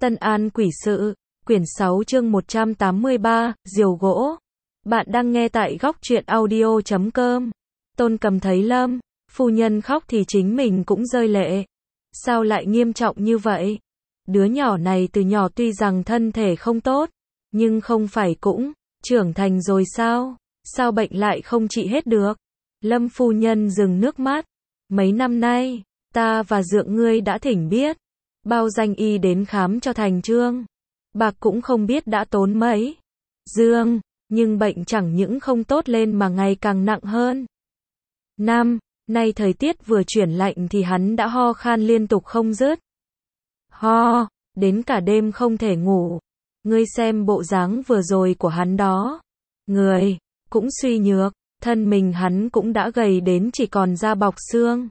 Tân An Quỷ Sự, quyển 6 chương 183, diều gỗ. Bạn đang nghe tại góc truyện audio.com. Tôn Cầm thấy Lâm phu nhân khóc thì chính mình cũng rơi lệ. Sao lại nghiêm trọng như vậy? Đứa nhỏ này từ nhỏ tuy rằng thân thể không tốt, nhưng không phải cũng trưởng thành rồi sao? Sao bệnh lại không trị hết được? Lâm phu nhân dừng nước mắt. Mấy năm nay, ta và Dượng ngươi đã thỉnh biết bao danh y đến khám cho Thành Trương. Bạc cũng không biết đã tốn mấy dương, nhưng bệnh chẳng những không tốt lên mà ngày càng nặng hơn. Năm nay thời tiết vừa chuyển lạnh thì hắn đã ho khan liên tục không dứt. Ho, đến cả đêm không thể ngủ. Ngươi xem bộ dáng vừa rồi của hắn đó. Người cũng suy nhược, thân mình hắn cũng đã gầy đến chỉ còn da bọc xương.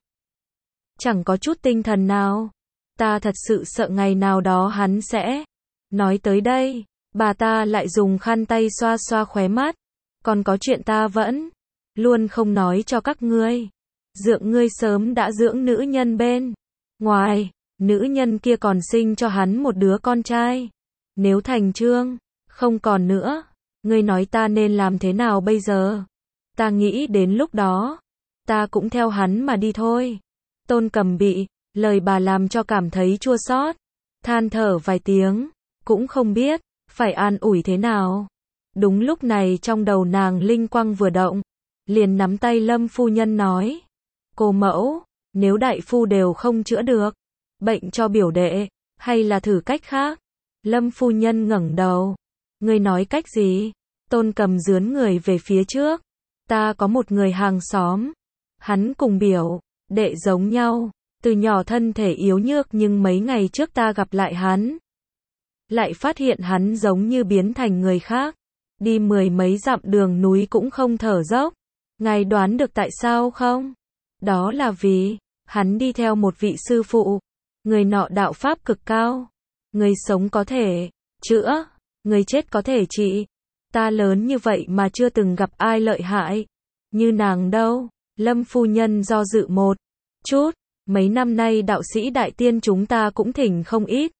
Chẳng có chút tinh thần nào. Ta thật sự sợ ngày nào đó hắn sẽ. Nói tới đây, bà ta lại dùng khăn tay xoa xoa khóe mắt. Còn có chuyện ta vẫn luôn không nói cho các ngươi. Dượng ngươi sớm đã dưỡng nữ nhân bên ngoài, nữ nhân kia còn sinh cho hắn một đứa con trai. Nếu Thành Trương không còn nữa, ngươi nói ta nên làm thế nào bây giờ? Ta nghĩ đến lúc đó, ta cũng theo hắn mà đi thôi. Tôn Cầm bị lời bà làm cho cảm thấy chua xót, than thở vài tiếng, cũng không biết phải an ủi thế nào. Đúng lúc này trong đầu nàng linh quang vừa động, liền nắm tay Lâm phu nhân nói: "Cô mẫu, nếu đại phu đều không chữa được bệnh cho biểu đệ, hay là thử cách khác?" Lâm phu nhân ngẩng đầu. "Ngươi nói cách gì?" Tôn Cầm dướn người về phía trước. "Ta có một người hàng xóm, hắn cùng biểu đệ giống nhau, từ nhỏ thân thể yếu nhược, nhưng mấy ngày trước ta gặp lại hắn, lại phát hiện hắn giống như biến thành người khác, đi mười mấy dặm đường núi cũng không thở dốc. Ngài đoán được tại sao không? Đó là vì hắn đi theo một vị sư phụ, người nọ đạo pháp cực cao, người sống có thể chữa, người chết có thể trị. Ta lớn như vậy mà chưa từng gặp ai lợi hại như nàng đâu." Lâm phu nhân do dự một chút. "Mấy năm nay đạo sĩ đại tiên chúng ta cũng thỉnh không ít,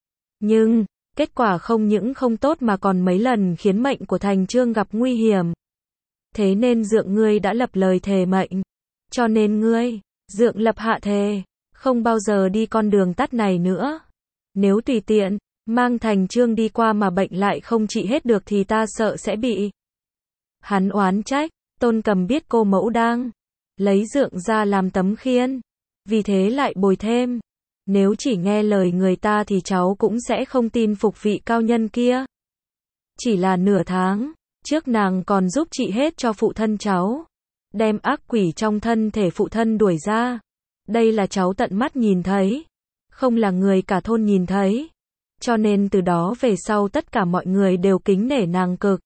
nhưng kết quả không những không tốt mà còn mấy lần khiến mệnh của Thành Trương gặp nguy hiểm. Thế nên Dượng ngươi đã lập lời thề mệnh. Cho nên ngươi, Dượng lập hạ thề, không bao giờ đi con đường tắt này nữa. Nếu tùy tiện mang Thành Trương đi qua mà bệnh lại không trị hết được thì ta sợ sẽ bị hắn oán trách." Tôn Cầm biết cô mẫu đang lấy Dượng ra làm tấm khiên, vì thế lại bồi thêm: "Nếu chỉ nghe lời người ta thì cháu cũng sẽ không tin phục vị cao nhân kia. Chỉ là nửa tháng trước nàng còn giúp trị hết cho phụ thân cháu, đem ác quỷ trong thân thể phụ thân đuổi ra. Đây là cháu tận mắt nhìn thấy, không là người cả thôn nhìn thấy. Cho nên từ đó về sau tất cả mọi người đều kính nể nàng cực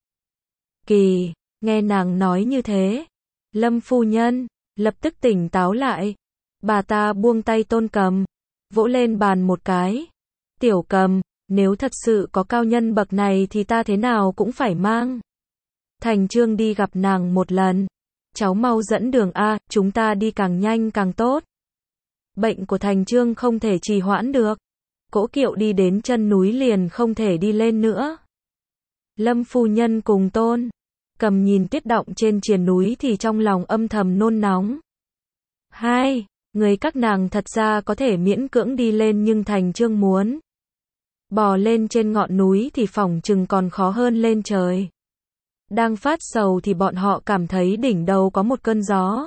kỳ." Nghe nàng nói như thế, Lâm phu nhân lập tức tỉnh táo lại. Bà ta buông tay Tôn Cầm, vỗ lên bàn một cái. "Tiểu Cầm, nếu thật sự có cao nhân bậc này thì ta thế nào cũng phải mang Thành Trương đi gặp nàng một lần. Cháu mau dẫn đường a, chúng ta đi càng nhanh càng tốt. Bệnh của Thành Trương không thể trì hoãn được. Cỗ kiệu đi đến chân núi liền không thể đi lên nữa." Lâm phu nhân cùng Tôn Cầm nhìn tuyết động trên triền núi thì trong lòng âm thầm nôn nóng. Hai người các nàng thật ra có thể miễn cưỡng đi lên, nhưng Thành Trương muốn bò lên trên ngọn núi thì phỏng chừng còn khó hơn lên trời. Đang phát sầu thì bọn họ cảm thấy đỉnh đầu có một cơn gió,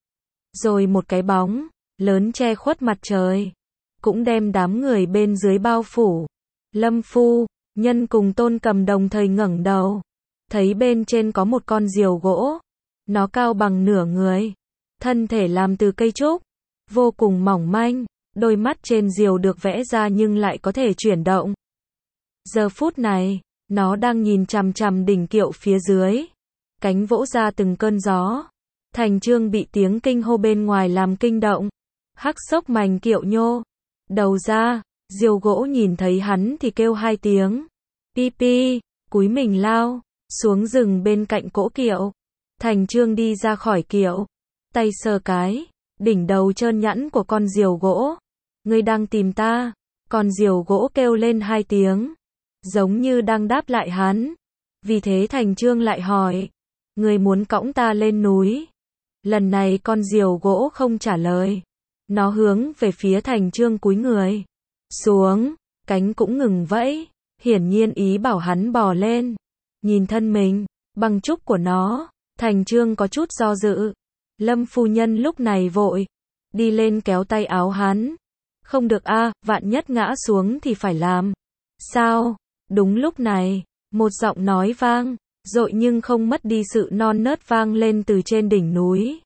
rồi một cái bóng lớn che khuất mặt trời, cũng đem đám người bên dưới bao phủ. Lâm phu nhân cùng Tôn Cầm đồng thời ngẩng đầu, thấy bên trên có một con diều gỗ. Nó cao bằng nửa người, thân thể làm từ cây trúc, vô cùng mỏng manh, đôi mắt trên diều được vẽ ra nhưng lại có thể chuyển động. Giờ phút này, nó đang nhìn chằm chằm đỉnh kiệu phía dưới, cánh vỗ ra từng cơn gió. Thành Trương bị tiếng kinh hô bên ngoài làm kinh động, hắc xốc mành kiệu nhô đầu ra. Diều gỗ nhìn thấy hắn thì kêu hai tiếng pi pi, cúi mình lao xuống rừng bên cạnh cỗ kiệu. Thành Trương đi ra khỏi kiệu, tay sờ cái đỉnh đầu trơn nhẵn của con diều gỗ. "Ngươi đang tìm ta, Con diều gỗ kêu lên 2 tiếng, giống như đang đáp lại hắn. Vì thế Thành Chương lại hỏi, người muốn cõng ta lên núi? Lần này con diều gỗ không trả lời. Nó hướng về phía Thành Chương cúi người xuống, cánh cũng ngừng vẫy, hiển nhiên ý bảo hắn bò lên. Nhìn thân mình bằng trúc của nó, Thành Chương có chút do dự. Lâm phu nhân lúc này vội đi lên kéo tay áo hắn. Không được a, vạn nhất ngã xuống thì phải làm sao? Đúng lúc này, một giọng nói vang dội nhưng không mất đi sự non nớt vang lên từ trên đỉnh núi.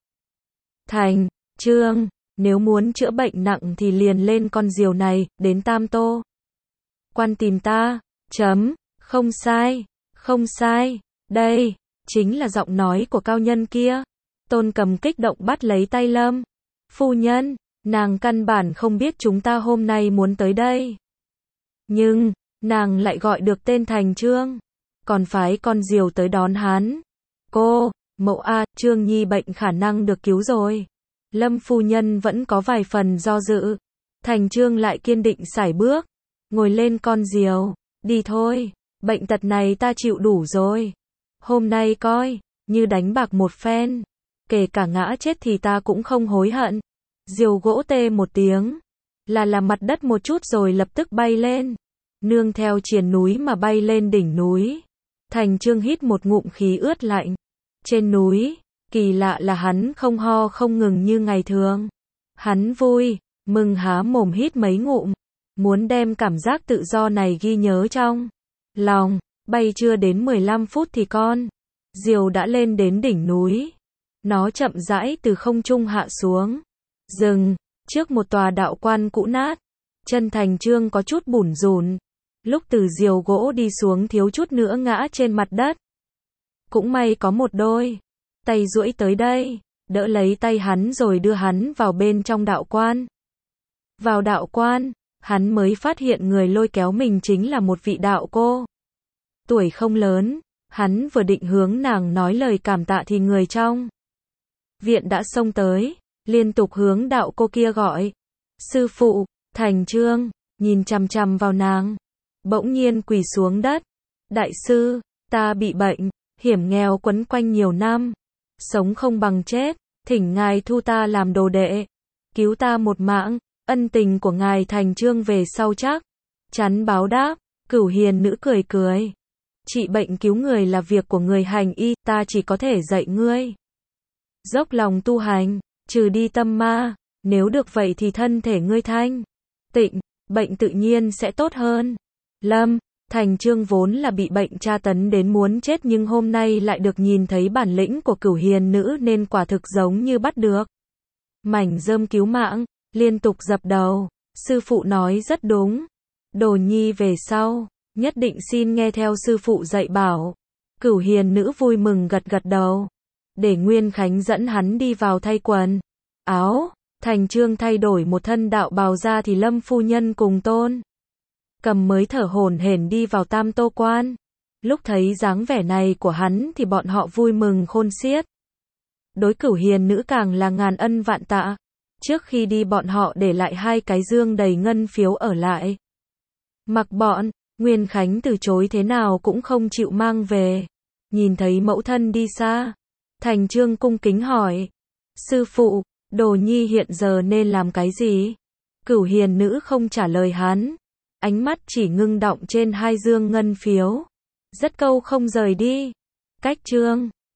Thành Chương, nếu muốn chữa bệnh nặng thì liền lên con diều này, đến Tam Tô Quan tìm ta. Không sai, không sai, đây chính là giọng nói của cao nhân kia. Tôn Cầm kích động bắt lấy tay Lâm phu nhân, nàng căn bản không biết chúng ta hôm nay muốn tới đây. Nhưng, nàng lại gọi được tên Thành Chương, còn phái con diều tới đón hắn. Cô, mẫu a, Trương Nhi bệnh khả năng được cứu rồi. Lâm phu nhân vẫn có vài phần do dự. Thành Chương lại kiên định sải bước, ngồi lên con diều. Đi thôi, bệnh tật này ta chịu đủ rồi. Hôm nay coi như đánh bạc một phen, kể cả ngã chết thì ta cũng không hối hận. Diều gỗ tê một tiếng, là mặt đất một chút rồi lập tức bay lên, nương theo triền núi mà bay lên đỉnh núi. Thành Chương hít một ngụm khí ướt lạnh. Trên núi, kỳ lạ là hắn không ho không ngừng như ngày thường. Hắn vui mừng há mồm hít mấy ngụm, muốn đem cảm giác tự do này ghi nhớ trong lòng. Bay chưa đến 15 phút thì con diều đã lên đến đỉnh núi. Nó chậm rãi từ không trung hạ xuống, dừng trước một tòa đạo quan cũ nát. Chân Thành Chương có chút bủn rủn, lúc từ diều gỗ đi xuống thiếu chút nữa ngã trên mặt đất. Cũng may có một đôi tay duỗi tới đây, đỡ lấy tay hắn rồi đưa hắn vào bên trong đạo quan. Vào đạo quan, hắn mới phát hiện người lôi kéo mình chính là một vị đạo cô. Tuổi không lớn, hắn vừa định hướng nàng nói lời cảm tạ thì người trong viện đã xông tới, liên tục hướng đạo cô kia gọi. Sư phụ. Thành Chương nhìn chằm chằm vào nàng, bỗng nhiên quỳ xuống đất. Đại sư, ta bị bệnh, hiểm nghèo quấn quanh nhiều năm, sống không bằng chết, thỉnh ngài thu ta làm đồ đệ, cứu ta một mạng, ân tình của ngài Thành Chương về sau chắc chắn báo đáp. Cửu hiền nữ cười cười. Trị bệnh cứu người là việc của người hành y, ta chỉ có thể dạy ngươi dốc lòng tu hành, trừ đi tâm ma, nếu được vậy thì thân thể ngươi thanh tịnh, bệnh tự nhiên sẽ tốt hơn. Lâm Thành Chương vốn là bị bệnh tra tấn đến muốn chết, nhưng hôm nay lại được nhìn thấy bản lĩnh của cửu hiền nữ nên quả thực giống như bắt được mảnh rơm cứu mạng, liên tục dập đầu. Sư phụ nói rất đúng, Đồ Nhi về sau nhất định xin nghe theo sư phụ dạy bảo. Cửu hiền nữ vui mừng gật gật đầu, để Nguyên Khánh dẫn hắn đi vào thay quần áo. Thành Chương thay đổi một thân đạo bào ra thì Lâm phu nhân cùng Tôn Cầm mới thở hổn hển đi vào Tam Tô Quan. Lúc thấy dáng vẻ này của hắn thì bọn họ vui mừng khôn xiết. Đối cửu hiền nữ càng là ngàn ân vạn tạ. Trước khi đi bọn họ để lại 2 cái dương đầy ngân phiếu ở lại. Mặc bọn Nguyên Khánh từ chối thế nào cũng không chịu mang về. Nhìn thấy mẫu thân đi xa, Thành Chương cung kính hỏi, sư phụ, Đồ Nhi hiện giờ nên làm cái gì? Cửu hiền nữ không trả lời hắn, ánh mắt chỉ ngưng đọng trên 2 dương ngân phiếu, rất câu không rời đi. Cách Chương